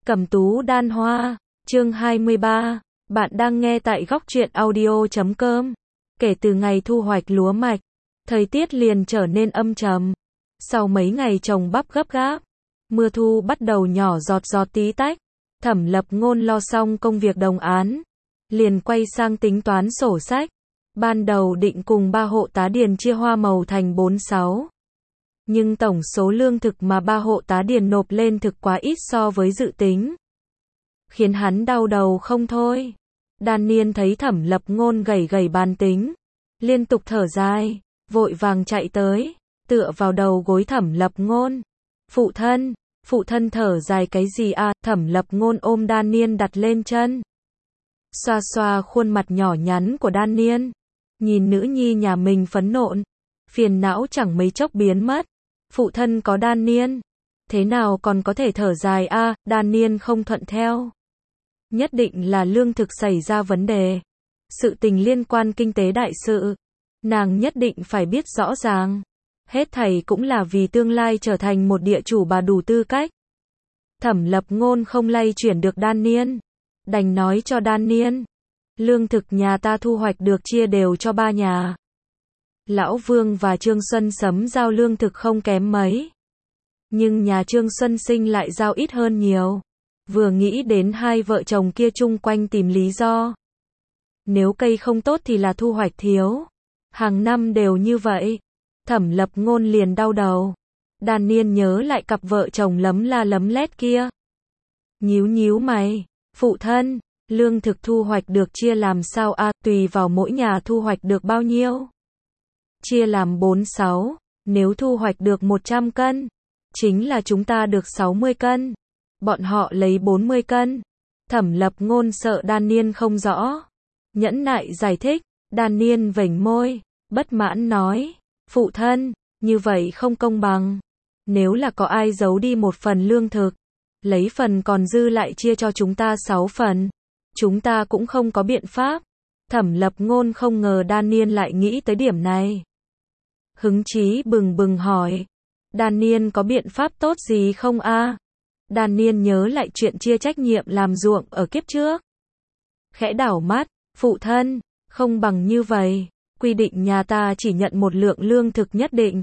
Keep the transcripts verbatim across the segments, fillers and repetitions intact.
Cẩm tú đan hoa, chương hai mươi ba, bạn đang nghe tại góc truyện audio chấm com. Kể từ ngày thu hoạch lúa mạch, thời tiết liền trở nên âm trầm. Sau mấy ngày trồng bắp gấp gáp, mưa thu bắt đầu nhỏ giọt giọt tí tách. Thẩm Lập Ngôn lo xong công việc đồng án, liền quay sang tính toán sổ sách. Ban đầu định cùng ba hộ tá điền chia hoa màu thành bốn sáu. Nhưng tổng số lương thực mà ba hộ tá điền nộp lên thực quá ít so với dự tính, khiến hắn đau đầu không thôi. Đan Niên thấy Thẩm Lập Ngôn gầy gầy bàn tính, liên tục thở dài, vội vàng chạy tới, tựa vào đầu gối Thẩm Lập Ngôn. Phụ thân, phụ thân thở dài cái gì à? Thẩm Lập Ngôn ôm Đan Niên đặt lên chân, xoa xoa khuôn mặt nhỏ nhắn của Đan Niên, nhìn nữ nhi nhà mình phẫn nộ, phiền não chẳng mấy chốc biến mất. Phụ thân có Đan Niên, thế nào còn có thể thở dài a? À? Đan Niên không thuận theo. Nhất định là lương thực xảy ra vấn đề. Sự tình liên quan kinh tế đại sự, nàng nhất định phải biết rõ ràng. Hết thảy cũng là vì tương lai trở thành một địa chủ bà đủ tư cách. Thẩm Lập Ngôn không lay chuyển được Đan Niên, đành nói cho Đan Niên, lương thực nhà ta thu hoạch được chia đều cho ba nhà. Lão Vương và Trương Xuân Sấm giao lương thực không kém mấy, nhưng nhà Trương Xuân Sinh lại giao ít hơn nhiều. Vừa nghĩ đến hai vợ chồng kia chung quanh tìm lý do. Nếu cây không tốt thì là thu hoạch thiếu. Hàng năm đều như vậy. Thẩm Lập Ngôn liền đau đầu. Đan Niên nhớ lại cặp vợ chồng lấm la lấm lét kia, nhíu nhíu mày. Phụ thân, lương thực thu hoạch được chia làm sao a? À, tùy vào mỗi nhà thu hoạch được bao nhiêu. Chia làm bốn sáu, nếu thu hoạch được một trăm cân, chính là chúng ta được sáu mươi cân. Bọn họ lấy bốn mươi cân. Thẩm Lập Ngôn sợ Đan Niên không rõ, nhẫn nại giải thích. Đan Niên vểnh môi, bất mãn nói, phụ thân, như vậy không công bằng. Nếu là có ai giấu đi một phần lương thực, lấy phần còn dư lại chia cho chúng ta sáu phần, chúng ta cũng không có biện pháp. Thẩm Lập Ngôn không ngờ Đan Niên lại nghĩ tới điểm này. Hứng chí bừng bừng hỏi, Đan Niên có biện pháp tốt gì không a? À? Đan Niên nhớ lại chuyện chia trách nhiệm làm ruộng ở kiếp trước, khẽ đảo mắt. Phụ thân, không bằng như vậy, quy định nhà ta chỉ nhận một lượng lương thực nhất định,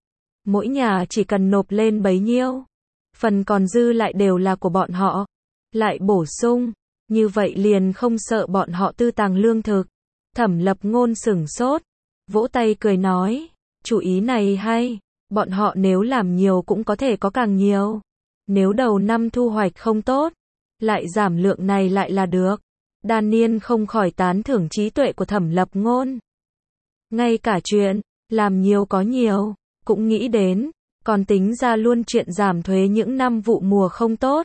mỗi nhà chỉ cần nộp lên bấy nhiêu, phần còn dư lại đều là của bọn họ. Lại bổ sung, như vậy liền không sợ bọn họ tư tàng lương thực. Thẩm Lập Ngôn sửng sốt, vỗ tay cười nói, chủ ý này hay, bọn họ nếu làm nhiều cũng có thể có càng nhiều. Nếu đầu năm thu hoạch không tốt, lại giảm lượng này lại là được. Đan Niên không khỏi tán thưởng trí tuệ của Thẩm Lập Ngôn. Ngay cả chuyện làm nhiều có nhiều cũng nghĩ đến, còn tính ra luôn chuyện giảm thuế những năm vụ mùa không tốt.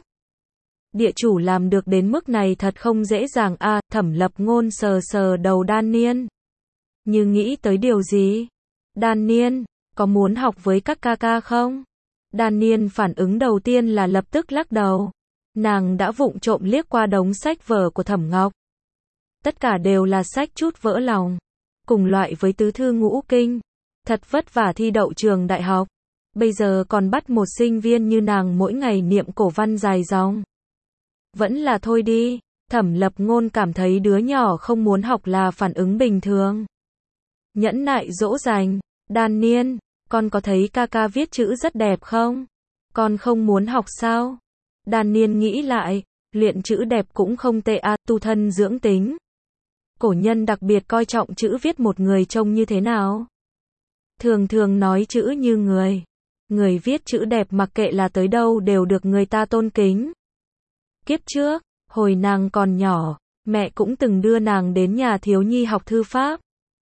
Địa chủ làm được đến mức này thật không dễ dàng a. À, Thẩm Lập Ngôn sờ sờ đầu Đan Niên, như nghĩ tới điều gì. Đan Niên, có muốn học với các ca ca không? Đan Niên phản ứng đầu tiên là lập tức lắc đầu. Nàng đã vụng trộm liếc qua đống sách vở của Thẩm Ngọc. Tất cả đều là sách chút vỡ lòng, cùng loại với tứ thư ngũ kinh. Thật vất vả thi đậu trường đại học, bây giờ còn bắt một sinh viên như nàng mỗi ngày niệm cổ văn dài dòng. Vẫn là thôi đi. Thẩm Lập Ngôn cảm thấy đứa nhỏ không muốn học là phản ứng bình thường. Nhẫn nại dỗ dành, Đan Niên, con có thấy ca ca viết chữ rất đẹp không? Con không muốn học sao? Đan Niên nghĩ lại, luyện chữ đẹp cũng không tệ a, à, tu thân dưỡng tính. Cổ nhân đặc biệt coi trọng chữ viết một người trông như thế nào. Thường thường nói chữ như người. Người viết chữ đẹp mặc kệ là tới đâu đều được người ta tôn kính. Kiếp trước, hồi nàng còn nhỏ, mẹ cũng từng đưa nàng đến nhà thiếu nhi học thư pháp.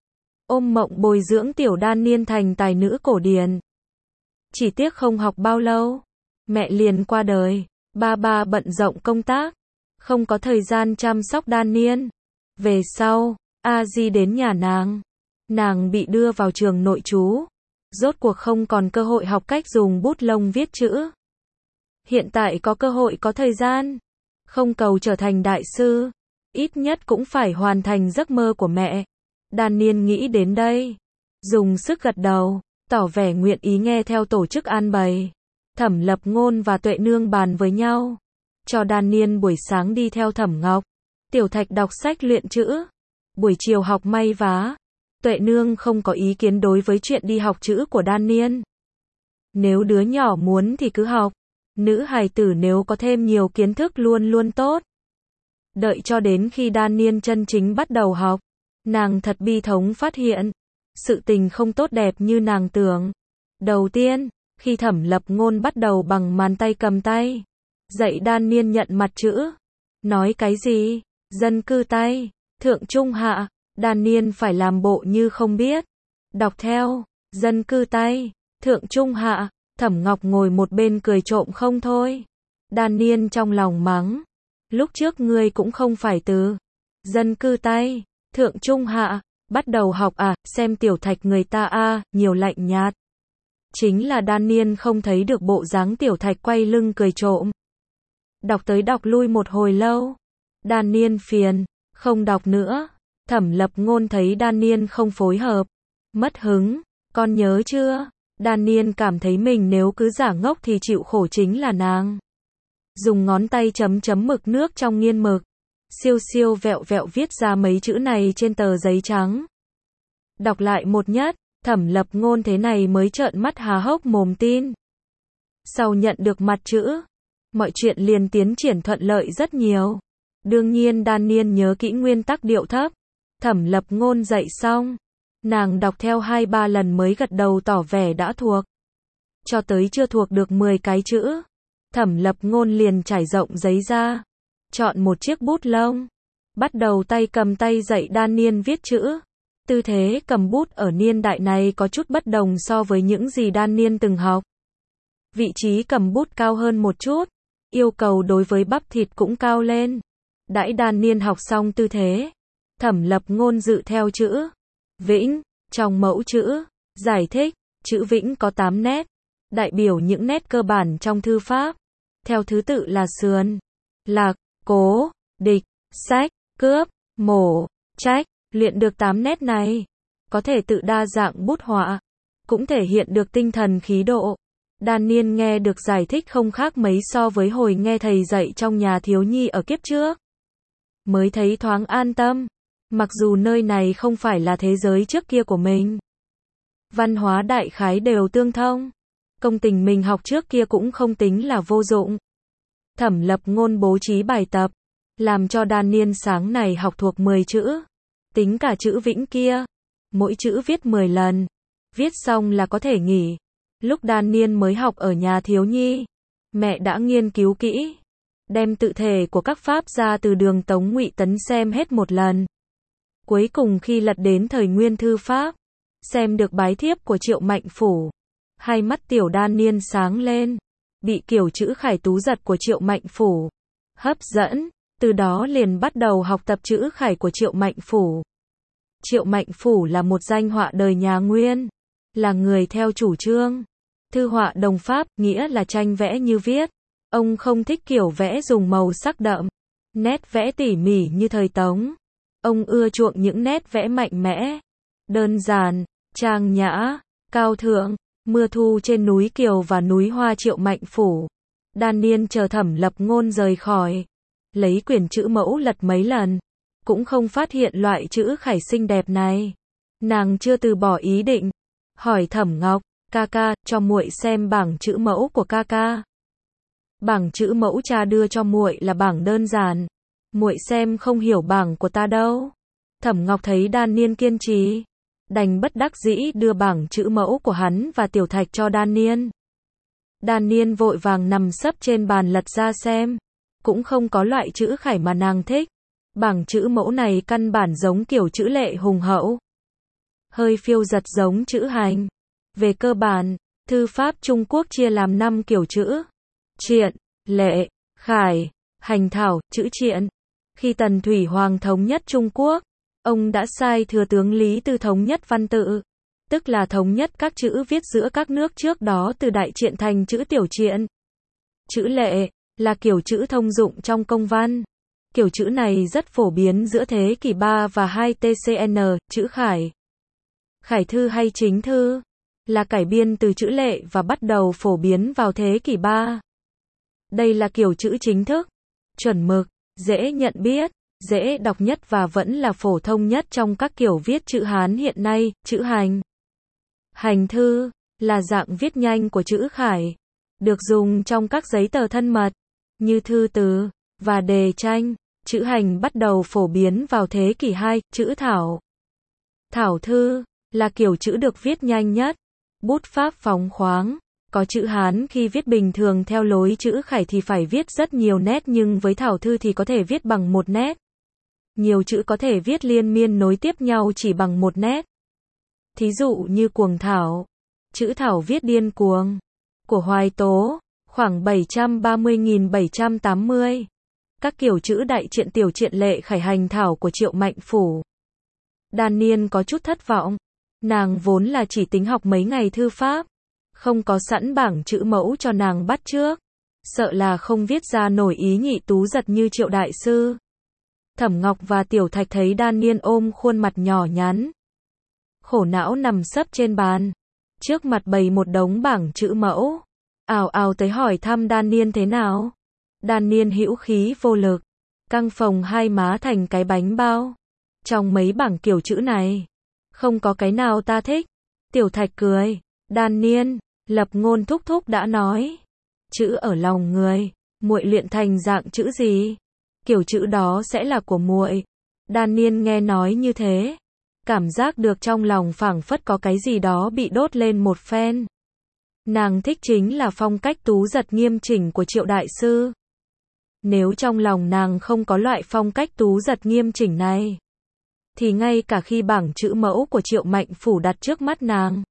Ôm mộng bồi dưỡng tiểu Đan Niên thành tài nữ cổ điển. Chỉ tiếc không học bao lâu, mẹ liền qua đời. Ba ba bận rộn công tác, không có thời gian chăm sóc Đan Niên. Về sau, A Di đến nhà nàng, nàng bị đưa vào trường nội trú, rốt cuộc không còn cơ hội học cách dùng bút lông viết chữ. Hiện tại có cơ hội có thời gian, không cầu trở thành đại sư, ít nhất cũng phải hoàn thành giấc mơ của mẹ. Đan Niên nghĩ đến đây, dùng sức gật đầu, tỏ vẻ nguyện ý nghe theo tổ chức an bày. Thẩm Lập Ngôn và Tuệ Nương bàn với nhau, cho Đan Niên buổi sáng đi theo Thẩm Ngọc, Tiểu Thạch đọc sách luyện chữ, buổi chiều học may vá. Tuệ Nương không có ý kiến đối với chuyện đi học chữ của Đan Niên. Nếu đứa nhỏ muốn thì cứ học, nữ hài tử nếu có thêm nhiều kiến thức luôn luôn tốt. Đợi cho đến khi Đan Niên chân chính bắt đầu học, nàng thật bi thống phát hiện, sự tình không tốt đẹp như nàng tưởng. Đầu tiên, khi Thẩm Lập Ngôn bắt đầu bằng màn tay cầm tay, dạy Đan Niên nhận mặt chữ. Nói cái gì? Dân cư tay, thượng trung hạ, Đan Niên phải làm bộ như không biết. Đọc theo, dân cư tay, thượng trung hạ, Thẩm Ngọc ngồi một bên cười trộm không thôi. Đan Niên trong lòng mắng, lúc trước ngươi cũng không phải từ dân cư tay, thượng trung hạ, bắt đầu học à, xem Tiểu Thạch người ta a, à, nhiều lạnh nhạt. Chính là Đan Niên không thấy được bộ dáng Tiểu Thạch quay lưng cười trộm. Đọc tới đọc lui một hồi lâu, Đan Niên phiền, không đọc nữa. Thẩm Lập Ngôn thấy Đan Niên không phối hợp, mất hứng, con nhớ chưa? Đan Niên cảm thấy mình nếu cứ giả ngốc thì chịu khổ chính là nàng. Dùng ngón tay chấm chấm mực nước trong nghiên mực, siêu siêu vẹo vẹo viết ra mấy chữ này trên tờ giấy trắng. Đọc lại một nhất, Thẩm Lập Ngôn thế này mới trợn mắt há hốc mồm tin. Sau nhận được mặt chữ, mọi chuyện liền tiến triển thuận lợi rất nhiều. Đương nhiên Đan Niên nhớ kỹ nguyên tắc điệu thấp. Thẩm Lập Ngôn dạy xong, nàng đọc theo hai ba lần mới gật đầu tỏ vẻ đã thuộc. Cho tới chưa thuộc được mười cái chữ, Thẩm Lập Ngôn liền trải rộng giấy ra, chọn một chiếc bút lông, bắt đầu tay cầm tay dạy Đan Niên viết chữ. Tư thế cầm bút ở niên đại này có chút bất đồng so với những gì Đan Niên từng học. Vị trí cầm bút cao hơn một chút, yêu cầu đối với bắp thịt cũng cao lên. Đãi Đan Niên học xong tư thế, Thẩm Lập Ngôn dự theo chữ Vĩnh, trong mẫu chữ, giải thích, chữ Vĩnh có tám nét, đại biểu những nét cơ bản trong thư pháp. Theo thứ tự là sườn, lạc, cố, địch, sách, cướp, mổ, trách. Luyện được tám nét này, có thể tự đa dạng bút họa, cũng thể hiện được tinh thần khí độ. Đan Niên nghe được giải thích không khác mấy so với hồi nghe thầy dạy trong nhà thiếu nhi ở kiếp trước. Mới thấy thoáng an tâm, mặc dù nơi này không phải là thế giới trước kia của mình. Văn hóa đại khái đều tương thông, công tình mình học trước kia cũng không tính là vô dụng. Thẩm Lập Ngôn bố trí bài tập, làm cho Đan Niên sáng này học thuộc mười chữ. Tính cả chữ Vĩnh kia, mỗi chữ viết mười lần, viết xong là có thể nghỉ. Lúc Đan Niên mới học ở nhà thiếu nhi, mẹ đã nghiên cứu kỹ, đem tự thể của các pháp gia từ Đường Tống Ngụy Tấn xem hết một lần. Cuối cùng khi lật đến thời Nguyên thư pháp, xem được bái thiếp của Triệu Mạnh Phủ, hai mắt tiểu Đan Niên sáng lên, bị kiểu chữ khải tú giật của Triệu Mạnh Phủ hấp dẫn. Từ đó liền bắt đầu học tập chữ khải của Triệu Mạnh Phủ. Triệu Mạnh Phủ là một danh họa đời nhà Nguyên, là người theo chủ trương thư họa đồng pháp, nghĩa là tranh vẽ như viết. Ông không thích kiểu vẽ dùng màu sắc đậm, nét vẽ tỉ mỉ như thời Tống. Ông ưa chuộng những nét vẽ mạnh mẽ, đơn giản, trang nhã, cao thượng. Mưa thu trên núi Kiều và núi Hoa Triệu Mạnh Phủ. Đan Niên chờ Thẩm Lập Ngôn rời khỏi, lấy quyển chữ mẫu lật mấy lần, cũng không phát hiện loại chữ khải xinh đẹp này. Nàng chưa từ bỏ ý định, hỏi Thẩm Ngọc, ca ca, cho muội xem bảng chữ mẫu của ca ca. Bảng chữ mẫu cha đưa cho muội là bảng đơn giản, muội xem không hiểu bảng của ta đâu. Thẩm Ngọc thấy Đan Niên kiên trì, đành bất đắc dĩ đưa bảng chữ mẫu của hắn và Tiểu Thạch cho Đan Niên. Đan Niên vội vàng nằm sấp trên bàn lật ra xem, cũng không có loại chữ khải mà nàng thích. Bảng chữ mẫu này căn bản giống kiểu chữ lệ hùng hậu, hơi phiêu giật giống chữ hành. Về cơ bản, thư pháp Trung Quốc chia làm năm kiểu chữ: triện, lệ, khải, hành thảo, chữ triện. Khi Tần Thủy Hoàng thống nhất Trung Quốc, ông đã sai thừa tướng Lý Tư thống nhất văn tự, tức là thống nhất các chữ viết giữa các nước trước đó từ đại triện thành chữ tiểu triện. Chữ lệ là kiểu chữ thông dụng trong công văn. Kiểu chữ này rất phổ biến giữa thế kỷ ba và hai tê xê en. Chữ khải, khải thư hay chính thư, là cải biên từ chữ lệ và bắt đầu phổ biến vào thế kỷ ba. Đây là kiểu chữ chính thức, chuẩn mực, dễ nhận biết, dễ đọc nhất và vẫn là phổ thông nhất trong các kiểu viết chữ Hán hiện nay, chữ hành. Hành thư là dạng viết nhanh của chữ khải, được dùng trong các giấy tờ thân mật, như thư từ và đề tranh. Chữ hành bắt đầu phổ biến vào thế kỷ hai, chữ thảo. Thảo thư là kiểu chữ được viết nhanh nhất, bút pháp phóng khoáng. Có chữ Hán khi viết bình thường theo lối chữ khải thì phải viết rất nhiều nét, nhưng với thảo thư thì có thể viết bằng một nét. Nhiều chữ có thể viết liên miên nối tiếp nhau chỉ bằng một nét. Thí dụ như cuồng thảo, chữ thảo viết điên cuồng, của Hoài Tố, khoảng bảy trăm ba mươi nghìn bảy trăm tám mươi. Các kiểu chữ đại truyện tiểu truyện lệ khải hành thảo của Triệu Mạnh Phủ. Đan Niên có chút thất vọng. Nàng vốn là chỉ tính học mấy ngày thư pháp, không có sẵn bảng chữ mẫu cho nàng bắt chước, sợ là không viết ra nổi ý nhị tú giật như Triệu đại sư. Thẩm Ngọc và Tiểu Thạch thấy Đan Niên ôm khuôn mặt nhỏ nhắn, khổ não nằm sấp trên bàn, trước mặt bày một đống bảng chữ mẫu, ào ào tới hỏi thăm Đan Niên thế nào. Đan Niên hữu khí vô lực, căng phồng hai má thành cái bánh bao. Trong mấy bảng kiểu chữ này, không có cái nào ta thích. Tiểu Thạch cười, Đan Niên, Lập Ngôn thúc thúc đã nói, chữ ở lòng người, muội luyện thành dạng chữ gì, kiểu chữ đó sẽ là của muội. Đan Niên nghe nói như thế, cảm giác được trong lòng phảng phất có cái gì đó bị đốt lên một phen. Nàng thích chính là phong cách tú giật nghiêm chỉnh của Triệu đại sư. Nếu trong lòng nàng không có loại phong cách tú giật nghiêm chỉnh này, thì ngay cả khi bảng chữ mẫu của Triệu Mạnh Phủ đặt trước mắt nàng,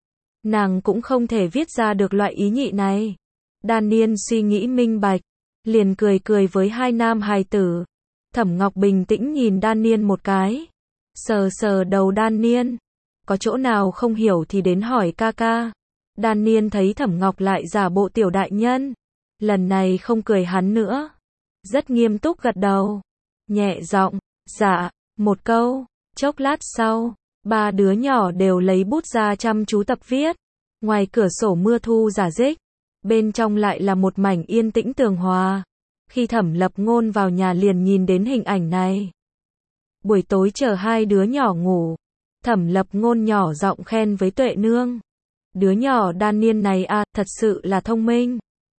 nàng cũng không thể viết ra được loại ý nhị này. Đan Niên suy nghĩ minh bạch, liền cười cười với hai nam hài tử. Thẩm Ngọc bình tĩnh nhìn Đan Niên một cái, sờ sờ đầu Đan Niên, có chỗ nào không hiểu thì đến hỏi ca ca. Đan Niên thấy Thẩm Ngọc lại giả bộ tiểu đại nhân, lần này không cười hắn nữa, rất nghiêm túc gật đầu, nhẹ giọng, dạ, một câu. Chốc lát sau, ba đứa nhỏ đều lấy bút ra chăm chú tập viết. Ngoài cửa sổ mưa thu rả rích, bên trong lại là một mảnh yên tĩnh tường hòa. Khi Thẩm Lập Ngôn vào nhà liền nhìn đến hình ảnh này. Buổi tối chờ hai đứa nhỏ ngủ, Thẩm Lập Ngôn nhỏ giọng khen với Tuệ Nương, đứa nhỏ Đan Niên này à, thật sự là thông minh.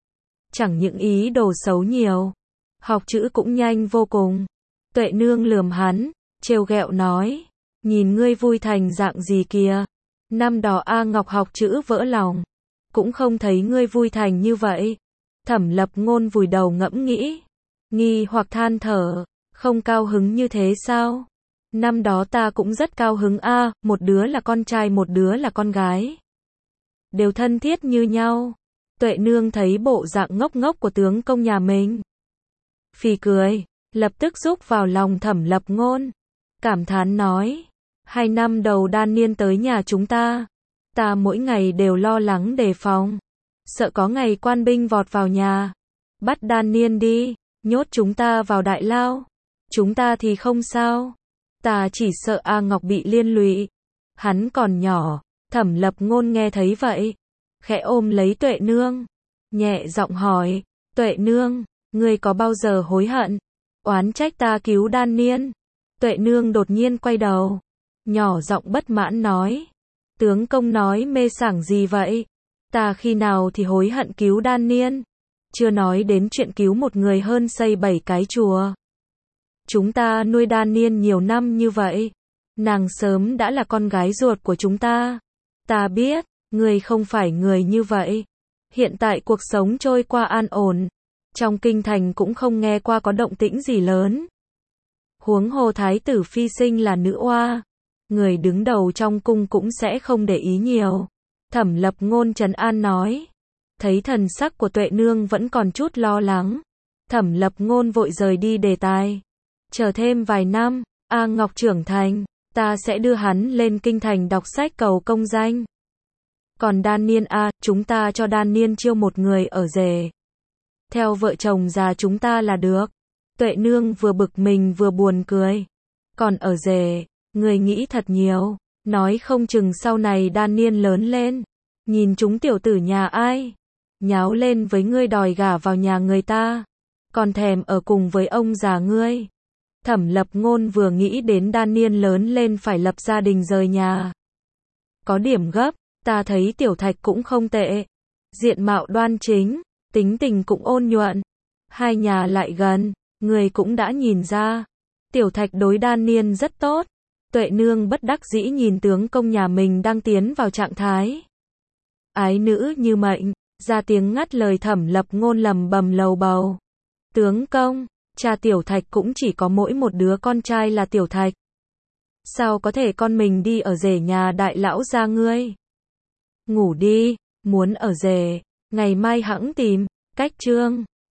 Chẳng những ý đồ xấu nhiều, học chữ cũng nhanh vô cùng. Tuệ Nương lườm hắn, trêu ghẹo nói, nhìn ngươi vui thành dạng gì kìa. Năm đó A Ngọc học chữ vỡ lòng, cũng không thấy ngươi vui thành như vậy. Thẩm Lập Ngôn vùi đầu ngẫm nghĩ, nghi hoặc than thở, không cao hứng như thế sao? Năm đó ta cũng rất cao hứng a, à, một đứa là con trai một đứa là con gái, đều thân thiết như nhau. Tuệ Nương thấy bộ dạng ngốc ngốc của tướng công nhà mình, phì cười, lập tức rúc vào lòng Thẩm Lập Ngôn, cảm thán nói, hai năm đầu Đan Niên tới nhà chúng ta, ta mỗi ngày đều lo lắng đề phòng, sợ có ngày quan binh vọt vào nhà, bắt Đan Niên đi, nhốt chúng ta vào đại lao. Chúng ta thì không sao, ta chỉ sợ A Ngọc bị liên lụy, hắn còn nhỏ. Thẩm Lập Ngôn nghe thấy vậy, khẽ ôm lấy Tuệ Nương, nhẹ giọng hỏi, Tuệ Nương, ngươi có bao giờ hối hận, oán trách ta cứu Đan Niên? Tuệ Nương đột nhiên quay đầu, nhỏ giọng bất mãn nói, tướng công nói mê sảng gì vậy? Ta khi nào thì hối hận cứu Đan Niên? Chưa nói đến chuyện cứu một người hơn xây bảy cái chùa. Chúng ta nuôi Đan Niên nhiều năm như vậy, nàng sớm đã là con gái ruột của chúng ta. Ta biết, ngươi không phải người như vậy. Hiện tại cuộc sống trôi qua an ổn, trong kinh thành cũng không nghe qua có động tĩnh gì lớn. Huống hồ thái tử phi sinh là nữ oa, người đứng đầu trong cung cũng sẽ không để ý nhiều. Thẩm Lập Ngôn trấn an nói. Thấy thần sắc của Tuệ Nương vẫn còn chút lo lắng, Thẩm Lập Ngôn vội rời đi đề tài. Chờ thêm vài năm, A Ngọc trưởng thành, ta sẽ đưa hắn lên kinh thành đọc sách cầu công danh. Còn Đan Niên a, chúng ta cho Đan Niên chiêu một người ở rể, theo vợ chồng già chúng ta là được. Tuệ Nương vừa bực mình vừa buồn cười. Còn ở rể, người nghĩ thật nhiều, nói không chừng sau này Đan Niên lớn lên, nhìn chúng tiểu tử nhà ai, nháo lên với ngươi đòi gả vào nhà người ta, còn thèm ở cùng với ông già ngươi. Thẩm Lập Ngôn vừa nghĩ đến đan niên lớn lên phải lập gia đình rời nhà. Có điểm gấp, ta thấy Tiểu Thạch cũng không tệ. Diện mạo đoan chính, tính tình cũng ôn nhuận. Hai nhà lại gần, người cũng đã nhìn ra. Tiểu Thạch đối đan niên rất tốt. Tuệ nương bất đắc dĩ nhìn tướng công nhà mình đang tiến vào trạng thái ái nữ như mệnh, ra tiếng ngắt lời Thẩm Lập Ngôn lầm bầm lầu bầu. Tướng công, cha Tiểu Thạch cũng chỉ có mỗi một đứa con trai là Tiểu Thạch. Sao có thể con mình đi ở rể nhà đại lão gia ngươi? Ngủ đi, muốn ở rể, ngày mai hẵng tìm, cách chương.